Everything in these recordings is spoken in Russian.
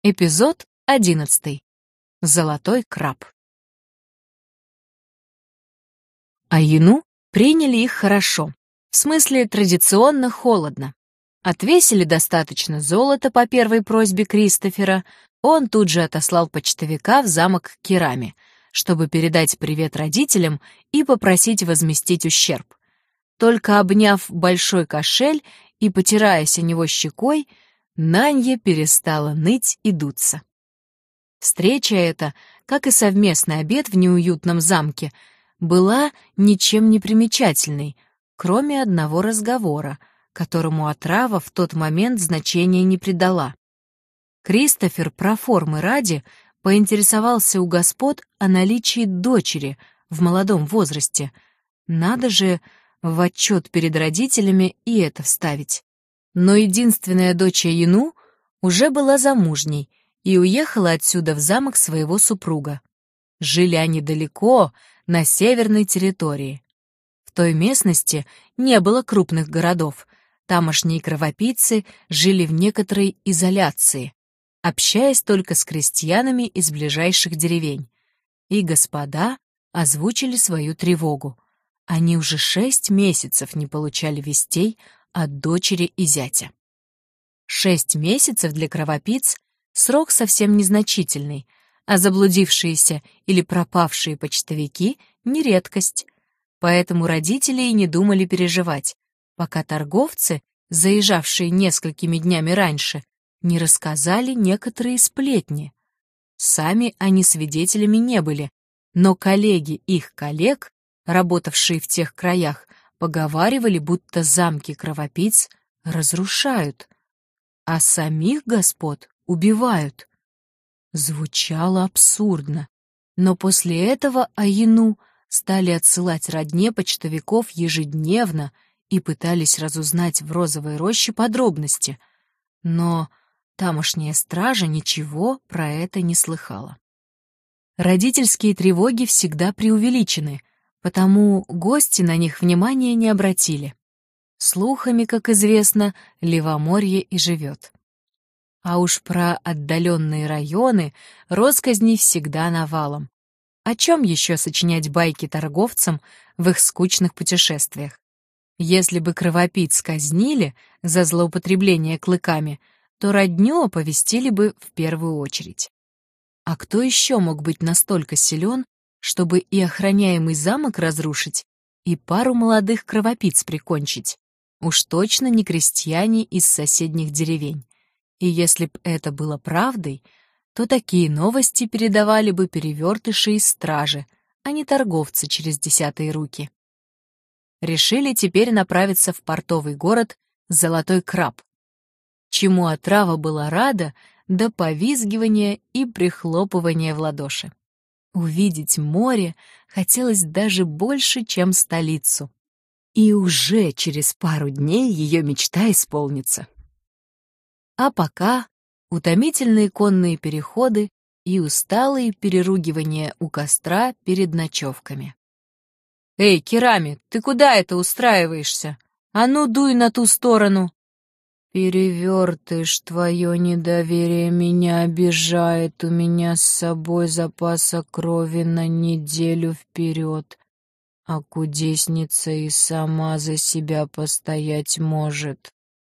Эпизод 11. Золотой краб. Айну приняли их хорошо, в смысле традиционно холодно. Отвесили достаточно золота по первой просьбе Кристофера, он тут же отослал почтовика в замок Кирами, чтобы передать привет родителям и попросить возместить ущерб. Только обняв большой кошель и потираясь о него щекой, Нанья перестала ныть и дуться. Встреча эта, как и совместный обед в неуютном замке, была ничем не примечательной, кроме одного разговора, которому отрава в тот момент значения не придала. Кристофер проформы ради поинтересовался у господ о наличии дочери в молодом возрасте. Надо же в отчет перед родителями и это вставить. Но единственная дочь Айну уже была замужней и уехала отсюда в замок своего супруга. Жили они далеко, на северной территории. В той местности не было крупных городов, тамошние кровопийцы жили в некоторой изоляции, общаясь только с крестьянами из ближайших деревень. И господа озвучили свою тревогу. Они уже 6 месяцев не получали вестей от дочери и зятя. 6 месяцев для кровопийц — срок совсем незначительный, а заблудившиеся или пропавшие почтовики — не редкость. Поэтому родители и не думали переживать, пока торговцы, заезжавшие несколькими днями раньше, не рассказали некоторые сплетни. Сами они свидетелями не были, но коллеги их коллег, работавшие в тех краях, поговаривали, будто замки кровопийц разрушают, а самих господ убивают. Звучало абсурдно, но после этого Айну стали отсылать родне почтовиков ежедневно и пытались разузнать в Розовой роще подробности, но тамошняя стража ничего про это не слыхала. Родительские тревоги всегда преувеличены, потому гости на них внимания не обратили. Слухами, как известно, левоморье и живет. А уж про отдаленные районы россказней всегда навалом. О чем еще сочинять байки торговцам в их скучных путешествиях? Если бы кровопийц казнили за злоупотребление клыками, то родню оповестили бы в первую очередь. А кто еще мог быть настолько силен, чтобы и охраняемый замок разрушить, и пару молодых кровопийц прикончить? Уж точно не крестьяне из соседних деревень. И если б это было правдой, то такие новости передавали бы перевертыши из стражи, а не торговцы через 10-е руки. Решили теперь направиться в портовый город Золотой Краб, чему отрава была рада до повизгивания и прихлопывания в ладоши. Увидеть море хотелось даже больше, чем столицу. И уже через пару дней ее мечта исполнится. А пока утомительные конные переходы и усталые переругивания у костра перед ночевками. «Эй, Кирами, ты куда это устраиваешься? А ну, дуй на ту сторону!» «Перевертыш, твое недоверие меня обижает, у меня с собой запаса крови на неделю вперед, а кудесница и сама за себя постоять может».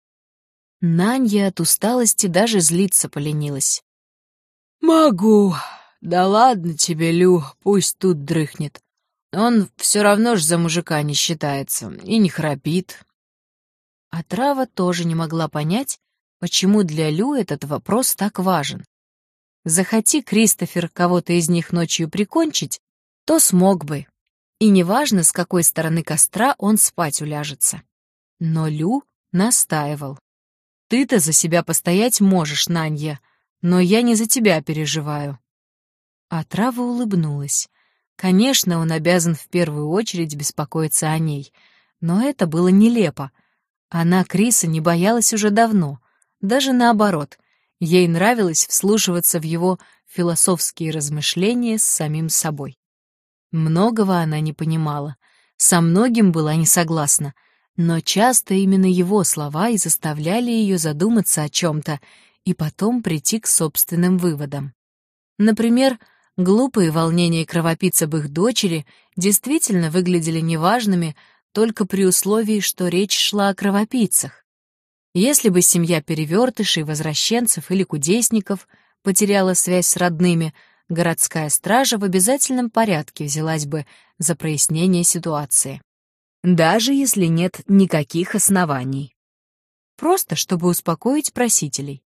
Нанья от усталости даже злиться поленилась. «Могу. Да ладно тебе, Лю, пусть тут дрыхнет. Он все равно ж за мужика не считается и не храпит». Отрава тоже не могла понять, почему для Лю этот вопрос так важен. Захоти Кристофер кого-то из них ночью прикончить, то смог бы. И неважно, с какой стороны костра он спать уляжется. Но Лю настаивал. «Ты-то за себя постоять можешь, Нанья, но я не за тебя переживаю». Отрава улыбнулась. Конечно, он обязан в первую очередь беспокоиться о ней, но это было нелепо. Она Криса не боялась уже давно, даже наоборот, ей нравилось вслушиваться в его философские размышления с самим собой. Многого она не понимала, со многим была не согласна, но часто именно его слова и заставляли ее задуматься о чем-то и потом прийти к собственным выводам. Например, глупые волнения кровопийц об их дочери действительно выглядели неважными только при условии, что речь шла о кровопийцах. Если бы семья перевертышей, возвращенцев или кудесников потеряла связь с родными, городская стража в обязательном порядке взялась бы за прояснение ситуации. Даже если нет никаких оснований. Просто чтобы успокоить просителей.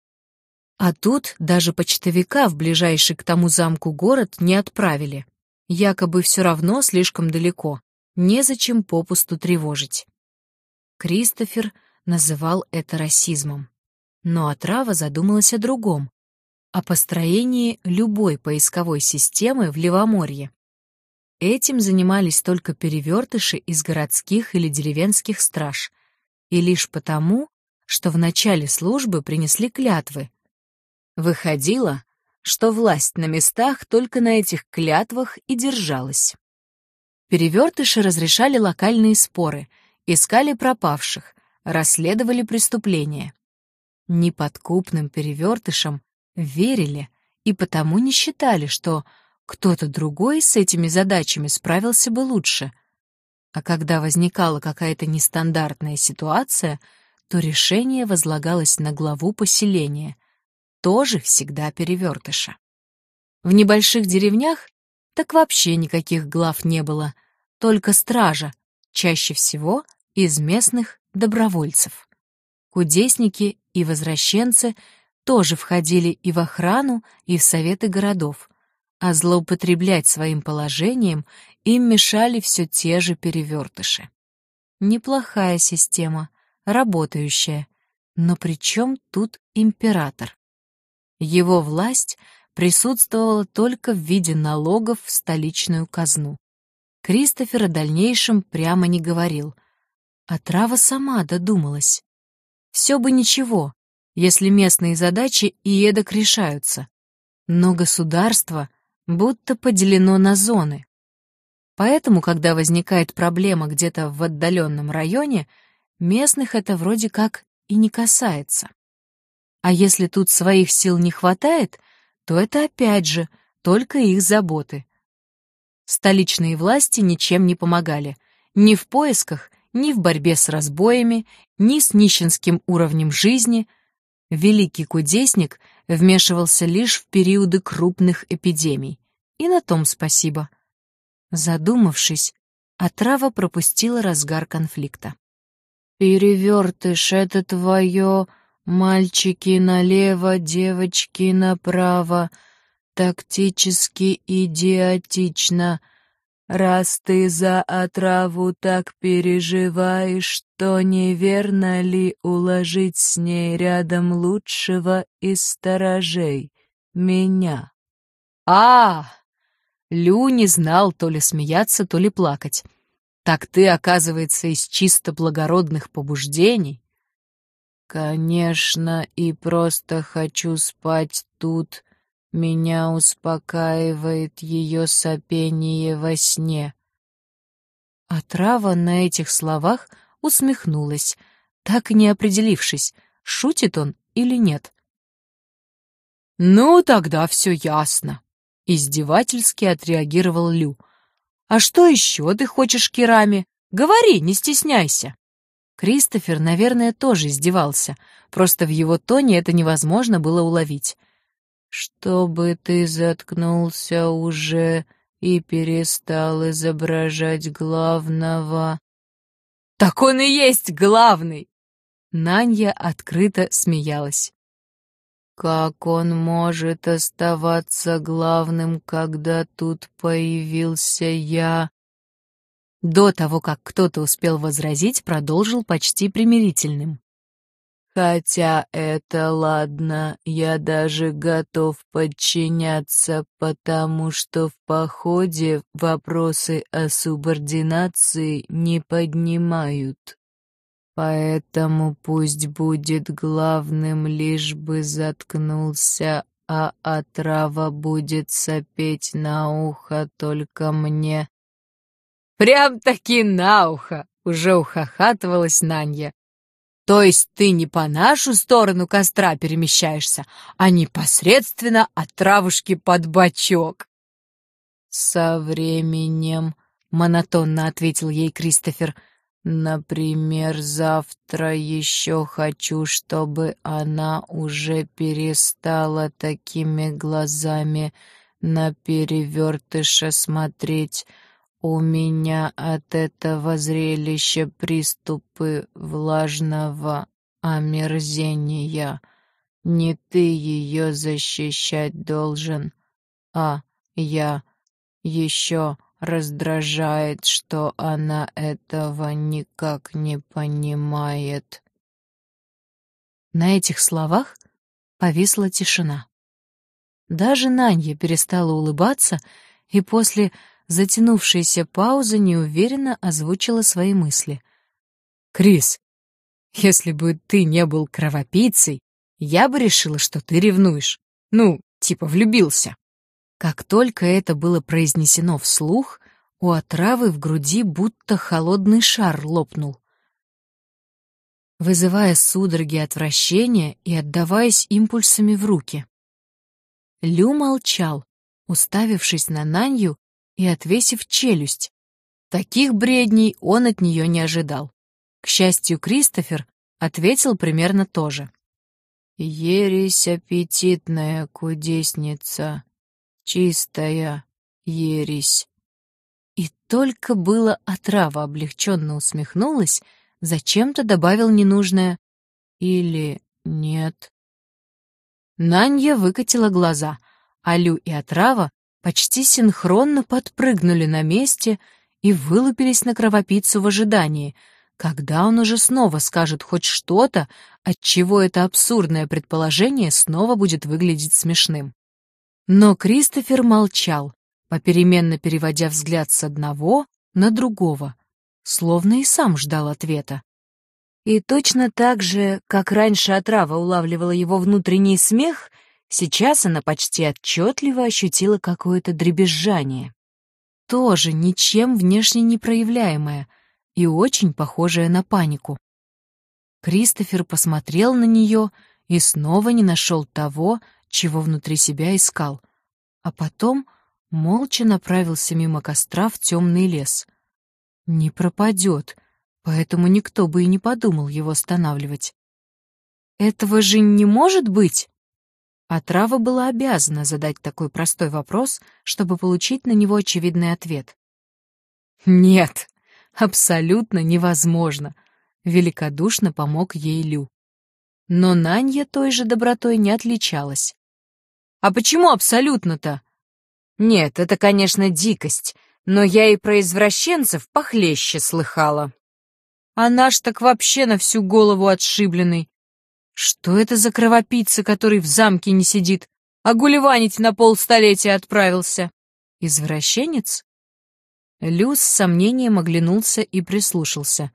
А тут даже почтовика в ближайший к тому замку город не отправили. Якобы все равно слишком далеко, незачем попусту тревожить. Кристофер называл это расизмом. Но отрава задумалась о другом, о построении любой поисковой системы в Левоморье. Этим занимались только перевертыши из городских или деревенских страж, и лишь потому, что в начале службы принесли клятвы. Выходило, что власть на местах только на этих клятвах и держалась. Перевертыши разрешали локальные споры, искали пропавших, расследовали преступления. Неподкупным перевертышам верили и потому не считали, что кто-то другой с этими задачами справился бы лучше. А когда возникала какая-то нестандартная ситуация, то решение возлагалось на главу поселения, тоже всегда перевертыша. В небольших деревнях так вообще никаких глав не было, только стража, чаще всего из местных добровольцев. Кудесники и возвращенцы тоже входили и в охрану, и в советы городов, а злоупотреблять своим положением им мешали все те же перевертыши. Неплохая система, работающая, но при чем тут император? Его власть присутствовала только в виде налогов в столичную казну. Кристофер о дальнейшем прямо не говорил, а трава сама додумалась. Все бы ничего, если местные задачи и эдак решаются, но государство будто поделено на зоны. Поэтому, когда возникает проблема где-то в отдаленном районе, местных это вроде как и не касается. А если тут своих сил не хватает, то это опять же только их заботы. Столичные власти ничем не помогали, ни в поисках, ни в борьбе с разбоями, ни с нищенским уровнем жизни. Великий кудесник вмешивался лишь в периоды крупных эпидемий, и на том спасибо. Задумавшись, отрава пропустила разгар конфликта. «Перевертыш, это твое, мальчики налево, девочки направо, тактически идиотично. Раз ты за отраву так переживаешь, то неверно ли уложить с ней рядом лучшего из сторожей, меня?» Лю не знал то ли смеяться, то ли плакать. «Так ты, оказывается, из чисто благородных побуждений?» «Конечно, и просто хочу спать тут. Меня успокаивает ее сопение во сне». Отрава на этих словах усмехнулась, так и не определившись, шутит он или нет. «Ну, тогда все ясно», — издевательски отреагировал Лю. «А что еще ты хочешь, Кирами? Говори, не стесняйся». Кристофер, наверное, тоже издевался, просто в его тоне это невозможно было уловить. «Чтобы ты заткнулся уже и перестал изображать главного». «Так он и есть главный!» Нанья открыто смеялась. «Как он может оставаться главным, когда тут появился я?» До того, как кто-то успел возразить, продолжил почти примирительным. «Хотя это ладно, я даже готов подчиняться, потому что в походе вопросы о субординации не поднимают. Поэтому пусть будет главным, лишь бы заткнулся, а отрава будет сопеть на ухо только мне». «Прям-таки на ухо!» — уже ухахатывалась Нанья. То есть ты не по нашу сторону костра перемещаешься, а непосредственно от травушки под бочок. Со временем, монотонно ответил ей Кристофер. Например, завтра еще хочу, чтобы она уже перестала такими глазами на перевертыша смотреть. У меня от этого зрелища приступы влажного омерзения. Не ты ее защищать должен, а я. Еще раздражает, что она этого никак не понимает. На этих словах повисла тишина. Даже Нанья перестала улыбаться и после затянувшейся паузы неуверенно озвучила свои мысли. «Крис, если бы ты не был кровопийцей, я бы решила, что ты ревнуешь. Ну, типа влюбился». Как только это было произнесено вслух, у отравы в груди будто холодный шар лопнул, вызывая судороги отвращения и отдаваясь импульсами в руки. Лю молчал, уставившись на Нанью и отвесив челюсть. Таких бредней он от нее не ожидал. К счастью, Кристофер ответил примерно то же. «Ересь аппетитная кудесница, чистая ересь». И только было отрава облегченно усмехнулась, зачем-то добавил ненужное «или нет». Нанья выкатила глаза, а Лю и отрава почти синхронно подпрыгнули на месте и вылупились на кровопийцу в ожидании, когда он уже снова скажет хоть что-то, отчего это абсурдное предположение снова будет выглядеть смешным. Но Кристофер молчал, попеременно переводя взгляд с одного на другого, словно и сам ждал ответа. И точно так же, как раньше отрава улавливала его внутренний смех, сейчас она почти отчетливо ощутила какое-то дребезжание. Тоже ничем внешне не проявляемое и очень похожее на панику. Кристофер посмотрел на нее и снова не нашел того, чего внутри себя искал, а потом молча направился мимо костра в темный лес. Не пропадет, поэтому никто бы и не подумал его останавливать. Этого же не может быть! Отрава была обязана задать такой простой вопрос, чтобы получить на него очевидный ответ. «Нет, абсолютно невозможно», — великодушно помог ей Лю. Но Нанья той же добротой не отличалась. «А почему абсолютно-то?» «Нет, это, конечно, дикость, но я и про извращенцев похлеще слыхала». «А наш так вообще на всю голову отшибленный. Что это за кровопийца, который в замке не сидит, а гулеванить на полстолетия отправился? Извращенец?» Лю с сомнением оглянулся и прислушался.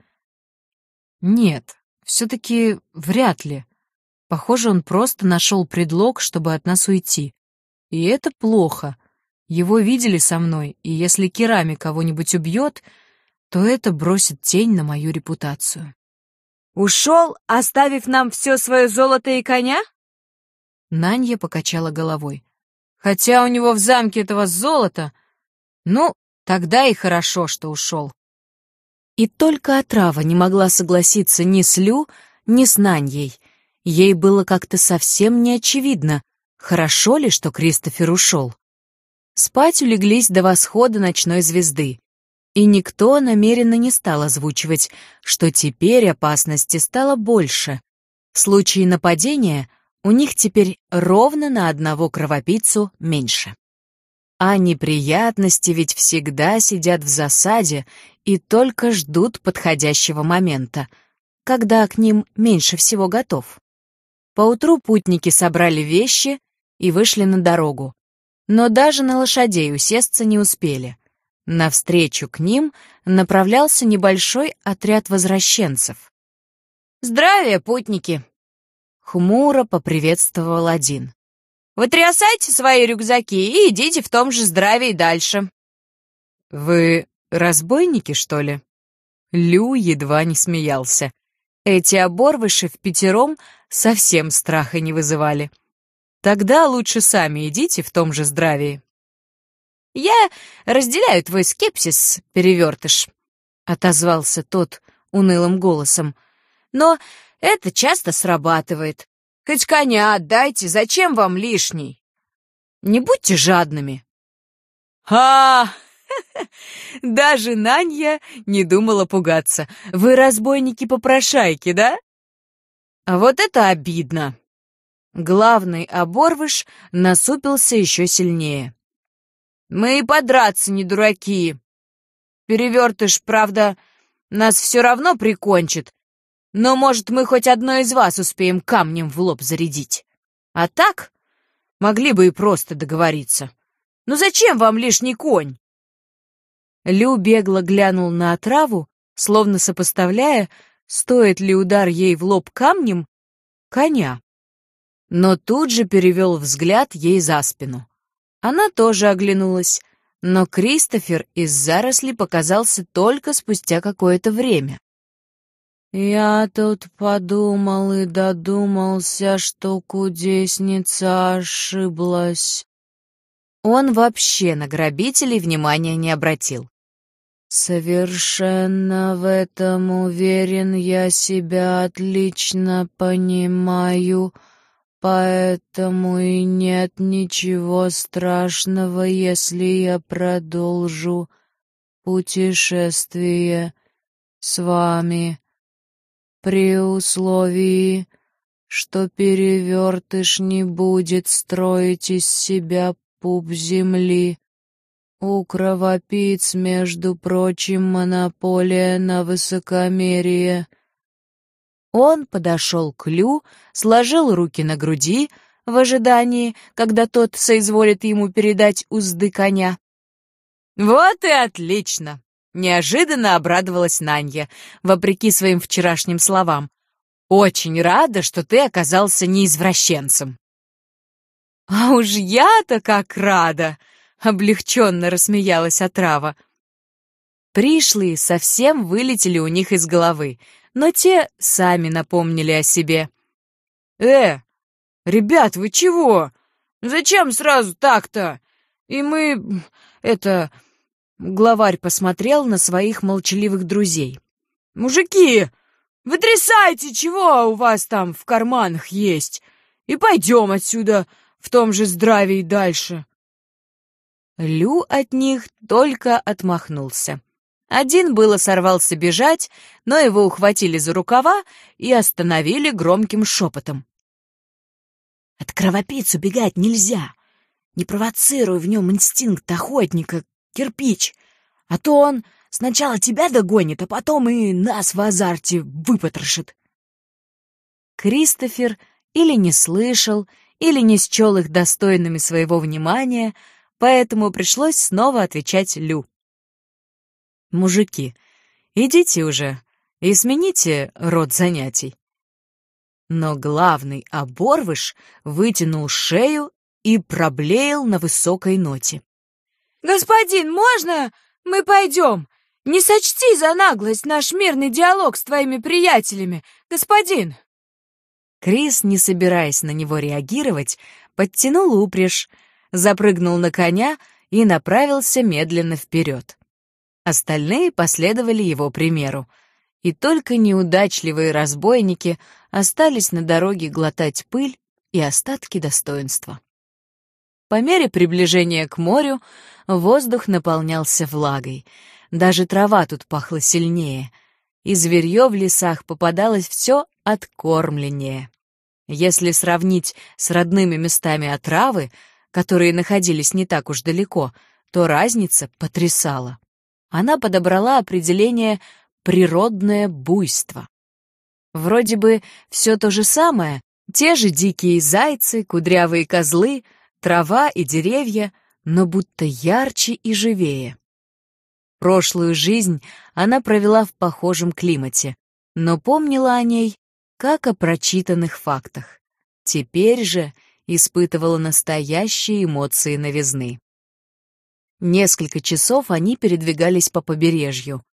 «Нет, все-таки вряд ли. Похоже, он просто нашел предлог, чтобы от нас уйти. И это плохо. Его видели со мной, и если Керами кого-нибудь убьет, то это бросит тень на мою репутацию». «Ушел, оставив нам все свое золото и коня?» Нанья покачала головой. «Хотя у него в замке этого золота, ну, тогда и хорошо, что ушел». И только отрава не могла согласиться ни с Лю, ни с Наньей. Ей было как-то совсем не очевидно, хорошо ли, что Кристофер ушел. Спать улеглись до восхода ночной звезды, и никто намеренно не стал озвучивать, что теперь опасности стало больше. В случае нападения у них теперь ровно на одного кровопийцу меньше. А неприятности ведь всегда сидят в засаде и только ждут подходящего момента, когда к ним меньше всего готов. Поутру путники собрали вещи и вышли на дорогу, но даже на лошадей усесться не успели. Навстречу к ним направлялся небольшой отряд возвращенцев. «Здравия, путники!» — хмуро поприветствовал один. «Вытрясайте свои рюкзаки и идите в том же здравии дальше». «Вы разбойники, что ли?» Лю едва не смеялся. Эти оборвыши впятером совсем страха не вызывали. Тогда лучше сами идите в том же здравии. «Я разделяю твой скепсис, перевертыш», — отозвался тот унылым голосом. «Но это часто срабатывает. Хоть коня отдайте, зачем вам лишний? Не будьте жадными». «А, даже Нанья не думала пугаться. Вы разбойники-попрошайки, да? А вот это обидно». Главный оборвыш насупился еще сильнее. «Мы и подраться не дураки. Перевертыш, правда, нас все равно прикончит, но, может, мы хоть одной из вас успеем камнем в лоб зарядить. А так могли бы и просто договориться. Ну зачем вам лишний конь?» Лю бегло глянул на отраву, словно сопоставляя, стоит ли удар ей в лоб камнем коня. Но тут же перевел взгляд ей за спину. Она тоже оглянулась, но Кристофер из зарослей показался только спустя какое-то время. «Я тут подумал и додумался, что кудесница ошиблась». Он вообще на грабителей внимания не обратил. «Совершенно в этом уверен, я себя отлично понимаю, поэтому и нет ничего страшного, если я продолжу путешествие с вами, при условии, что перевертыш не будет строить из себя пуп земли. У кровопийц, между прочим, монополия на высокомерие». Он подошел к Лю, сложил руки на груди в ожидании, когда тот соизволит ему передать узды коня. «Вот и отлично!» — неожиданно обрадовалась Нанья, вопреки своим вчерашним словам. «Очень рада, что ты оказался не извращенцем». «А уж я-то как рада!» — облегченно рассмеялась отрава. Пришлые совсем вылетели у них из головы, но те сами напомнили о себе. Ребят, вы чего? Зачем сразу так-то? И мы... Главарь посмотрел на своих молчаливых друзей. Мужики, вытрясайте, чего у вас там в карманах есть, и пойдем отсюда в том же здравии дальше. Лю от них только отмахнулся. Один было сорвался бежать, но его ухватили за рукава и остановили громким шепотом. «От кровопийц убегать нельзя. Не провоцируй в нем инстинкт охотника, кирпич, а то он сначала тебя догонит, а потом и нас в азарте выпотрошит». Кристофер или не слышал, или не счел их достойными своего внимания, поэтому пришлось снова отвечать Лю. «Мужики, идите уже и смените род занятий». Но главный оборвыш вытянул шею и проблеял на высокой ноте. «Господин, можно мы пойдем? Не сочти за наглость наш мирный диалог с твоими приятелями, господин!» Крис, не собираясь на него реагировать, подтянул упряжь, запрыгнул на коня и направился медленно вперед. Остальные последовали его примеру, и только неудачливые разбойники остались на дороге глотать пыль и остатки достоинства. По мере приближения к морю воздух наполнялся влагой, даже трава тут пахла сильнее, и зверье в лесах попадалось все откормленнее. Если сравнить с родными местами отравы, которые находились не так уж далеко, то разница потрясала. Она подобрала определение «природное буйство». Вроде бы все то же самое, те же дикие зайцы, кудрявые козлы, трава и деревья, но будто ярче и живее. Прошлую жизнь она провела в похожем климате, но помнила о ней как о прочитанных фактах. Теперь же испытывала настоящие эмоции новизны. Несколько часов они передвигались по побережью.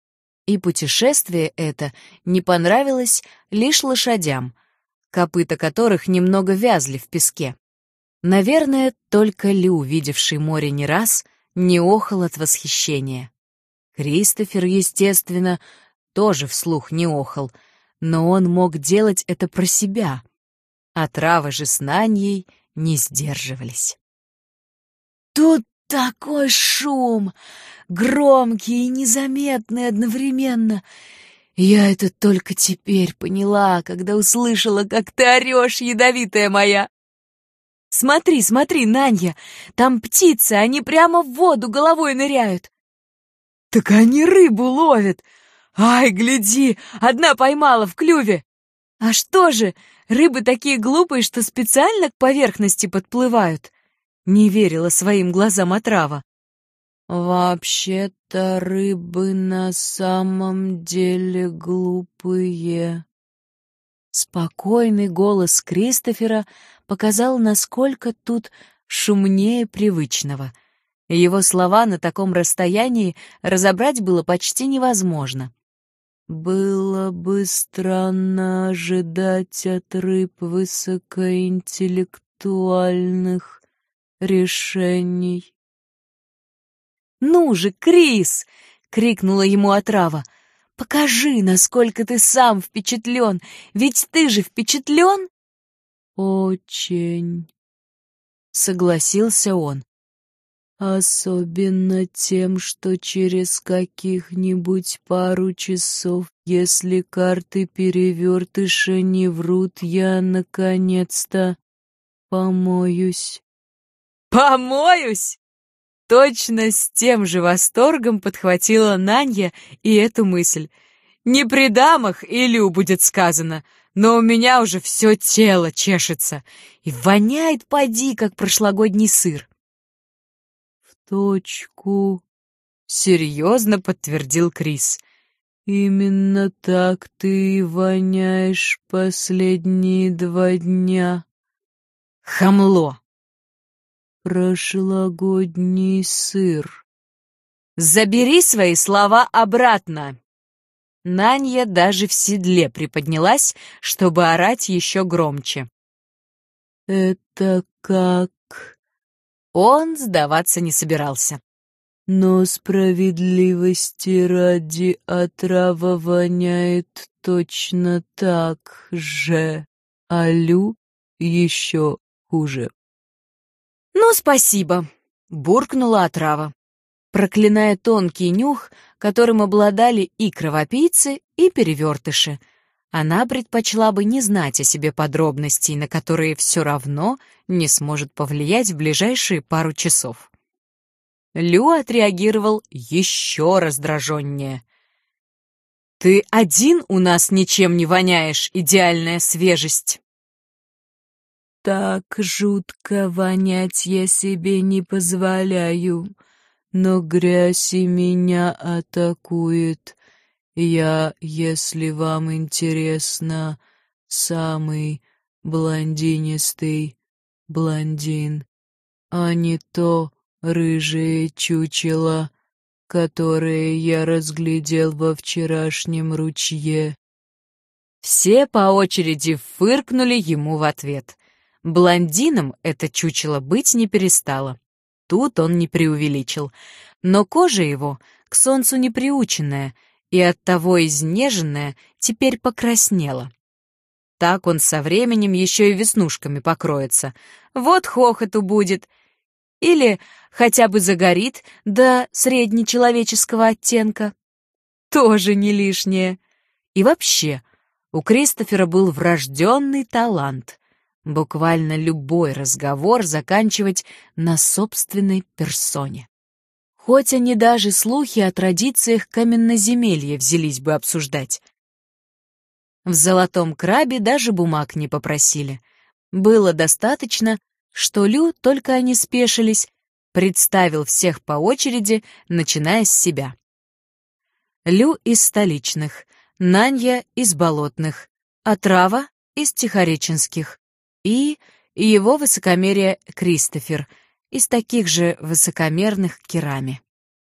И путешествие это не понравилось лишь лошадям, копыта которых немного вязли в песке. Наверное, только Лю, видевший море не раз, не охал от восхищения. Кристофер, естественно, тоже вслух не охал, но он мог делать это про себя, а Трава же с Наньей не сдерживались. «Тут такой шум! Громкий и незаметный одновременно! Я это только теперь поняла, когда услышала, как ты орешь, ядовитая моя! Смотри, смотри, Нанья, там птицы, они прямо в воду головой ныряют!» «Так они рыбу ловят! Ай, гляди, одна поймала в клюве!» «А что же, рыбы такие глупые, что специально к поверхности подплывают?» Не верила своим глазам отрава. «Вообще-то рыбы на самом деле глупые». Спокойный голос Кристофера показал, насколько тут шумнее привычного. Его слова на таком расстоянии разобрать было почти невозможно. «Было бы странно ожидать от рыб высокоинтеллектуальных решений». «Ну же, Крис!» — крикнула ему отрава. «Покажи, насколько ты сам впечатлен, ведь ты же впечатлен?» «Очень», — согласился он. «Особенно тем, что через каких-нибудь пару часов, если карты перевертыша не врут, я, наконец-то, помоюсь». «Помоюсь?» Точно с тем же восторгом подхватила Нанья и эту мысль. «Не при дамах Илью будет сказано, но у меня уже все тело чешется и воняет поди, как прошлогодний сыр». «В точку», — серьезно подтвердил Крис. «Именно так ты и воняешь последние 2 дня». «Хамло!» «Прошлогодний сыр». «Забери свои слова обратно!» Нанья даже в седле приподнялась, чтобы орать еще громче. «Это как...» Он сдаваться не собирался. «Но справедливости ради отрава воняет точно так же, а Лю еще хуже». «Ну, спасибо», — буркнула отрава, проклиная тонкий нюх, которым обладали и кровопийцы, и перевертыши. Она предпочла бы не знать о себе подробностей, на которые все равно не сможет повлиять в ближайшие пару часов. Лю отреагировал еще раздраженнее. «Ты один у нас ничем не воняешь, идеальная свежесть!» «Так жутко вонять я себе не позволяю, но грязь и меня атакует. Я, если вам интересно, самый блондинистый блондин, а не то рыжее чучело, которое я разглядел во вчерашнем ручье». Все по очереди фыркнули ему в ответ. Блондином это чучело быть не перестало. Тут он не преувеличил. Но кожа его к солнцу не приученная и оттого изнеженная теперь покраснела. Так он со временем еще и веснушками покроется. Вот хохоту будет. Или хотя бы загорит до среднечеловеческого оттенка. Тоже не лишнее. И вообще, у Кристофера был врожденный талант — буквально любой разговор заканчивать на собственной персоне. Хоть они даже слухи о традициях каменноземелья взялись бы обсуждать. В «Золотом крабе» даже бумаг не попросили. Было достаточно, что Лю, только они спешились, представил всех по очереди, начиная с себя. Лю из столичных, Нанья из болотных, отрава из тихореченских и его высокомерие Кристофер из таких же высокомерных керами.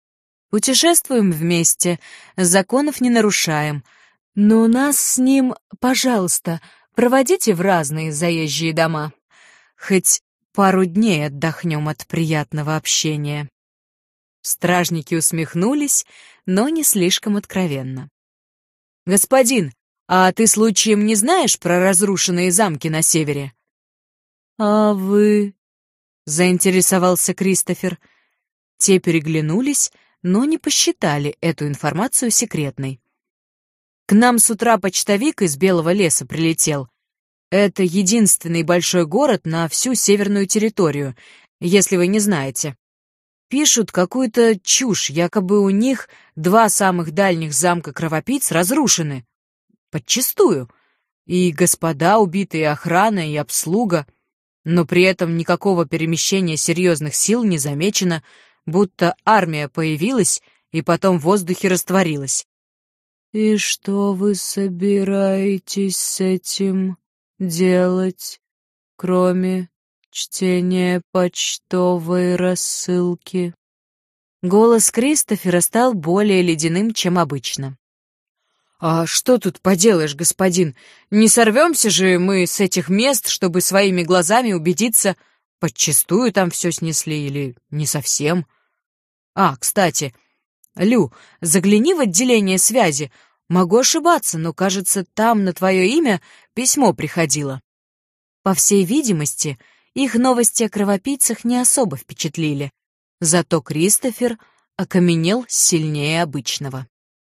Путешествуем вместе, законов не нарушаем. Но нас с ним, пожалуйста, проводите в разные заезжие дома. Хоть пару дней отдохнем от приятного общения». Стражники усмехнулись, но не слишком откровенно. «Господин, а ты случаем не знаешь про разрушенные замки на севере?» «А вы?» — заинтересовался Кристофер. Те переглянулись, но не посчитали эту информацию секретной. «К нам с утра почтовик из Белого леса прилетел. Это единственный большой город на всю северную территорию, если вы не знаете. Пишут какую-то чушь, якобы у них 2 самых дальних замка кровопийц разрушены. Подчистую. И господа убиты, и охрана, и обслуга. Но при этом никакого перемещения серьезных сил не замечено, будто армия появилась и потом в воздухе растворилась». «И что вы собираетесь с этим делать, кроме чтения почтовой рассылки?» Голос Кристофера стал более ледяным, чем обычно. «А что тут поделаешь, господин? Не сорвемся же мы с этих мест, чтобы своими глазами убедиться, подчистую там все снесли или не совсем. Кстати, Лю, загляни в отделение связи. Могу ошибаться, но, кажется, там на твое имя письмо приходило». По всей видимости, их новости о кровопийцах не особо впечатлили. Зато Кристофер окаменел сильнее обычного.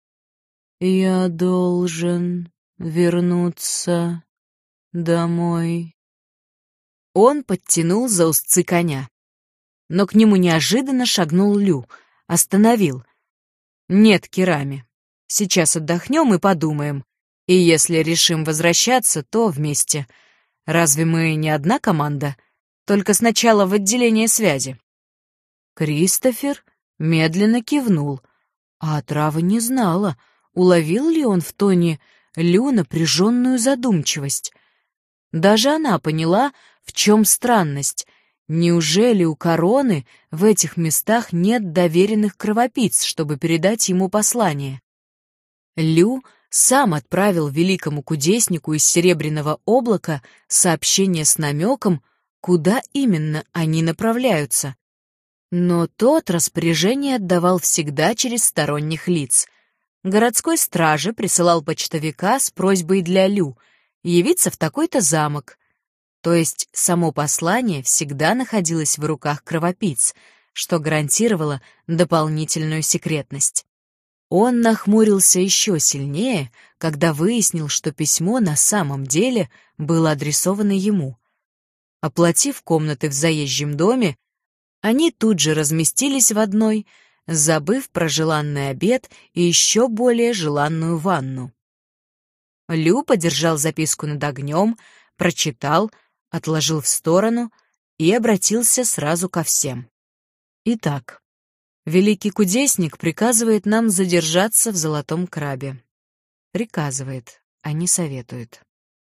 «Я должен вернуться домой». Он подтянул за узцы коня. Но к нему неожиданно шагнул Лю, остановил. «Нет, Кирами, сейчас отдохнем и подумаем. И если решим возвращаться, то вместе. Разве мы не одна команда? Только сначала в отделение связи». Кристофер медленно кивнул, а отрава не знала, уловил ли он в тоне Лю напряженную задумчивость. Даже она поняла, в чем странность. Неужели у короны в этих местах нет доверенных кровопийц, чтобы передать ему послание? Лю сам отправил великому кудеснику из Серебряного облака сообщение с намеком, куда именно они направляются. Но тот распоряжение отдавал всегда через сторонних лиц. Городской страже присылал почтовика с просьбой для Лю явиться в такой-то замок. То есть само послание всегда находилось в руках кровопийц, что гарантировало дополнительную секретность. Он нахмурился еще сильнее, когда выяснил, что письмо на самом деле было адресовано ему. Оплатив комнаты в заезжем доме, они тут же разместились в одной, забыв про желанный обед и еще более желанную ванну. Лю подержал записку над огнем, прочитал, отложил в сторону и обратился сразу ко всем. «Итак, великий кудесник приказывает нам задержаться в Золотом Крабе. Приказывает, а не советует».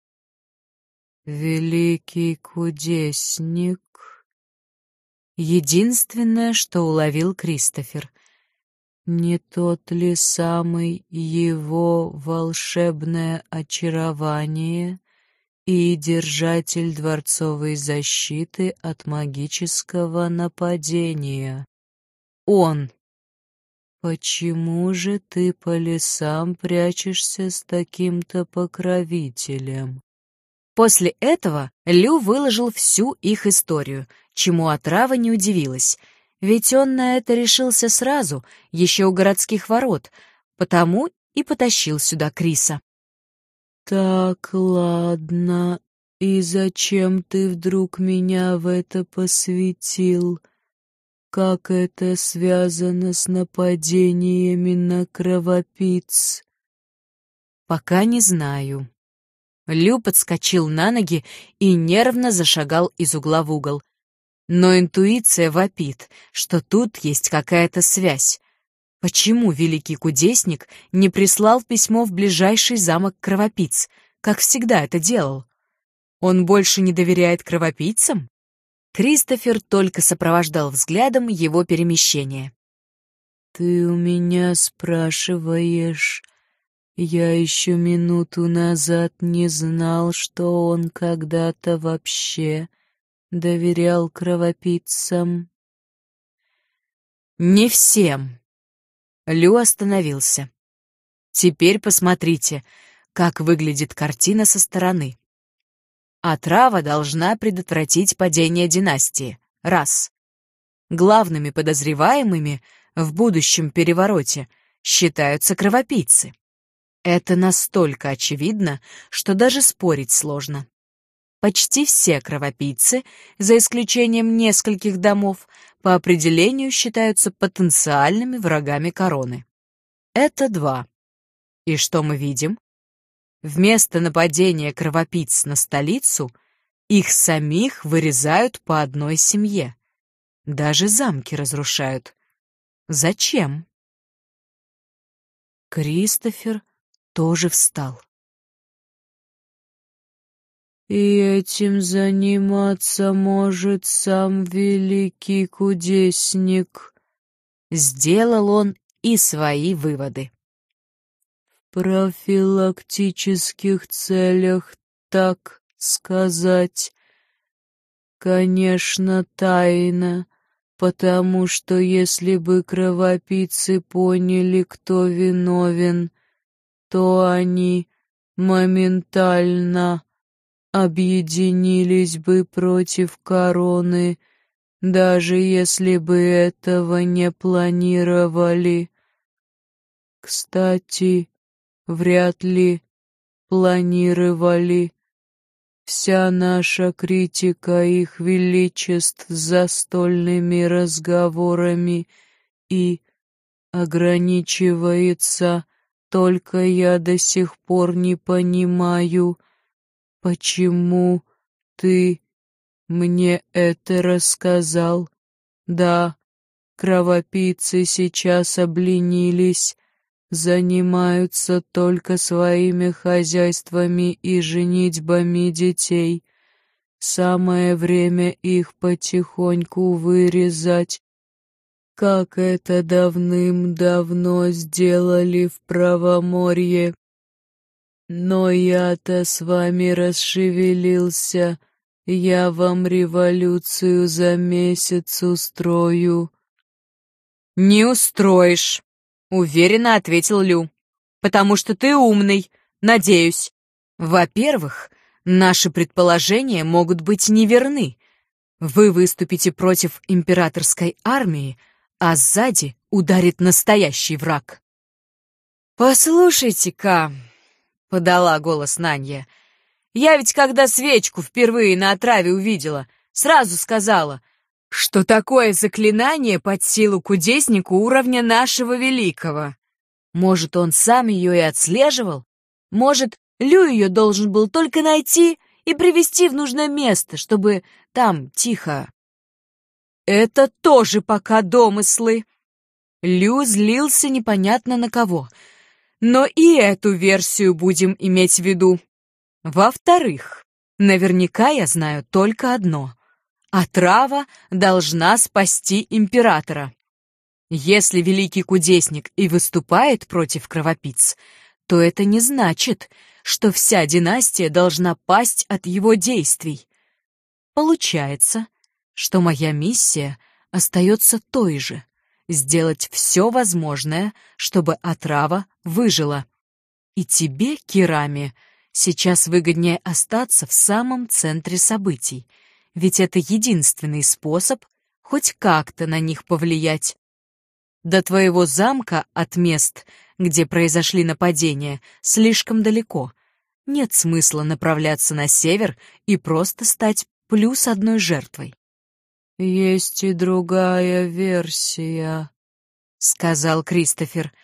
«Великий кудесник...» Единственное, что уловил Кристофер. Не тот ли самый его волшебное очарование и держатель дворцовой защиты от магического нападения? Он. Почему же ты по лесам прячешься с таким-то покровителем? После этого Лю выложил всю их историю, чему отрава не удивилась, ведь он на это решился сразу, еще у городских ворот, потому и потащил сюда Криса. «Так, ладно, и зачем ты вдруг меня в это посвятил? Как это связано с нападениями на кровопийц?» «Пока не знаю». Лю подскочил на ноги и нервно зашагал из угла в угол. Но интуиция вопит, что тут есть какая-то связь. Почему великий кудесник не прислал письмо в ближайший замок кровопийц, как всегда это делал? Он больше не доверяет кровопийцам? Кристофер только сопровождал взглядом его перемещение. Ты у меня спрашиваешь. Я еще минуту назад не знал, что он когда-то вообще доверял кровопийцам. Не всем. Лю остановился. Теперь посмотрите, как выглядит картина со стороны. Отрава должна предотвратить падение династии. Раз. Главными подозреваемыми в будущем перевороте считаются кровопийцы. Это настолько очевидно, что даже спорить сложно. Почти все кровопийцы, за исключением нескольких домов, по определению считаются потенциальными врагами короны. Это два. И что мы видим? Вместо нападения кровопийц на столицу, их самих вырезают по одной семье. Даже замки разрушают. Зачем? Кристофер тоже встал. И этим заниматься может сам великий кудесник. Сделал он и свои выводы. В профилактических целях, так сказать. Конечно, тайна, потому что если бы кровопийцы поняли, кто виновен, то они моментально объединились бы против короны, даже если бы этого не планировали. Кстати, вряд ли планировали. Вся наша критика их величеств застольными разговорами и ограничивается, только я до сих пор не понимаю, почему ты мне это рассказал. Да, кровопийцы сейчас обленились, занимаются только своими хозяйствами и женитьбами детей. Самое время их потихоньку вырезать, как это давным-давно сделали в Правоморье. Но я-то с вами расшевелился, я вам революцию за месяц устрою. «Не устроишь», — уверенно ответил Лю. «Потому что ты умный, надеюсь. Во-первых, наши предположения могут быть неверны. Вы выступите против императорской армии, а сзади ударит настоящий враг». «Послушайте-ка», — подала голос Нанья, — «я ведь когда свечку впервые на отраве увидела, сразу сказала, что такое заклинание под силу кудеснику уровня нашего великого. Может, он сам ее и отслеживал? Может, Лю ее должен был только найти и привести в нужное место, чтобы там тихо...» «Это тоже пока домыслы». Лю злился непонятно на кого, но и эту версию будем иметь в виду. Во-вторых, наверняка я знаю только одно. Отрава должна спасти императора. Если великий кудесник и выступает против кровопийц, то это не значит, что вся династия должна пасть от его действий. Получается, что моя миссия остается той же — сделать все возможное, чтобы отрава выжила. И тебе, Кирами, сейчас выгоднее остаться в самом центре событий, ведь это единственный способ хоть как-то на них повлиять. До твоего замка от мест, где произошли нападения, слишком далеко. Нет смысла направляться на север и просто стать плюс одной жертвой. «Есть и другая версия», — сказал Кристофер.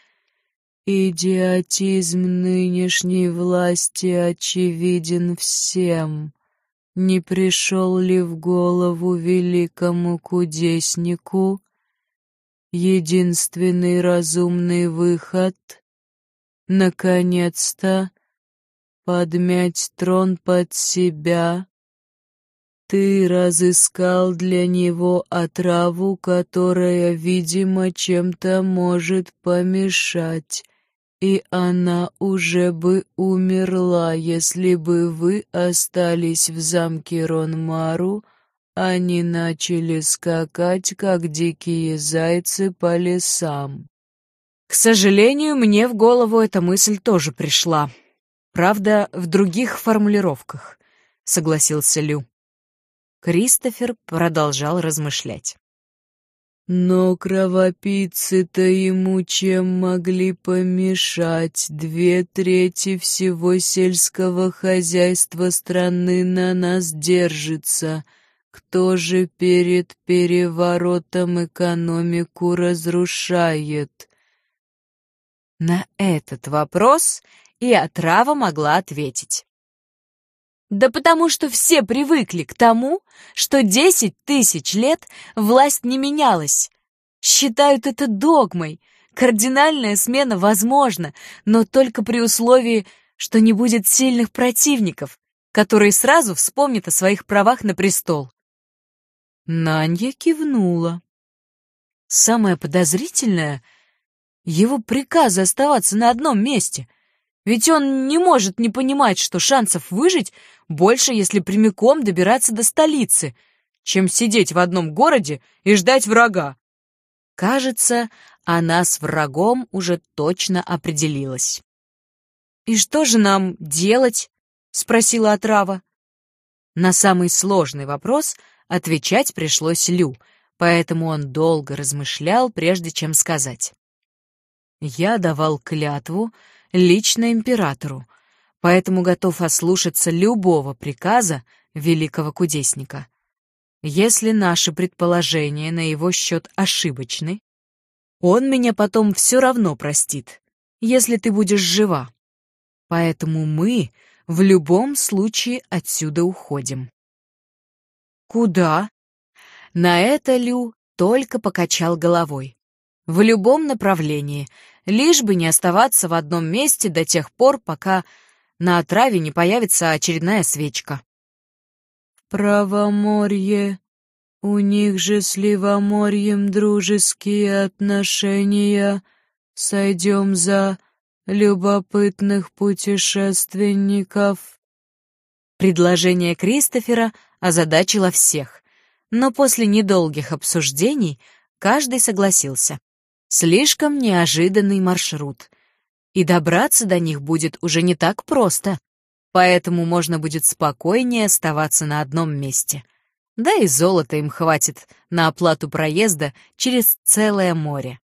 «Идиотизм нынешней власти очевиден всем. Не пришел ли в голову великому кудеснику единственный разумный выход — наконец-то подмять трон под себя Ты разыскал для него отраву, которая, видимо, чем-то может помешать, и она уже бы умерла, если бы вы остались в замке Ронмару, а не начали скакать, как дикие зайцы по лесам. К сожалению, мне в голову эта мысль тоже пришла. Правда, в других формулировках, согласился Лю. Кристофер продолжал размышлять. Но кровопийцы-то ему чем могли помешать? 2/3 всего сельского хозяйства страны на нас держится. Кто же перед переворотом экономику разрушает? На этот вопрос и отрава могла ответить. Да потому что все привыкли к тому, что 10 тысяч лет власть не менялась. Считают это догмой. Кардинальная смена возможна, но только при условии, что не будет сильных противников, которые сразу вспомнят о своих правах на престол. Нанья кивнула. Самое подозрительное — его приказы оставаться на одном месте. Ведь он не может не понимать, что шансов выжить больше, если прямиком добираться до столицы, чем сидеть в одном городе и ждать врага. Кажется, она с врагом уже точно определилась. «И что же нам делать?» — спросила отрава. На самый сложный вопрос отвечать пришлось Лю, поэтому он долго размышлял, прежде чем сказать. «Я давал клятву лично императору, поэтому готов ослушаться любого приказа великого кудесника. Если наши предположения на его счет ошибочны, он меня потом все равно простит, если ты будешь жива. Поэтому мы в любом случае отсюда уходим». «Куда?» На это Лю только покачал головой. «В любом направлении, лишь бы не оставаться в одном месте до тех пор, пока на отраве не появится очередная свечка». «Правоморье, у них же с Ливоморьем дружеские отношения. Сойдем за любопытных путешественников». Предложение Кристофера озадачило всех, но после недолгих обсуждений каждый согласился. Слишком неожиданный маршрут, и добраться до них будет уже не так просто, поэтому можно будет спокойнее оставаться на одном месте. Да и золота им хватит на оплату проезда через целое море.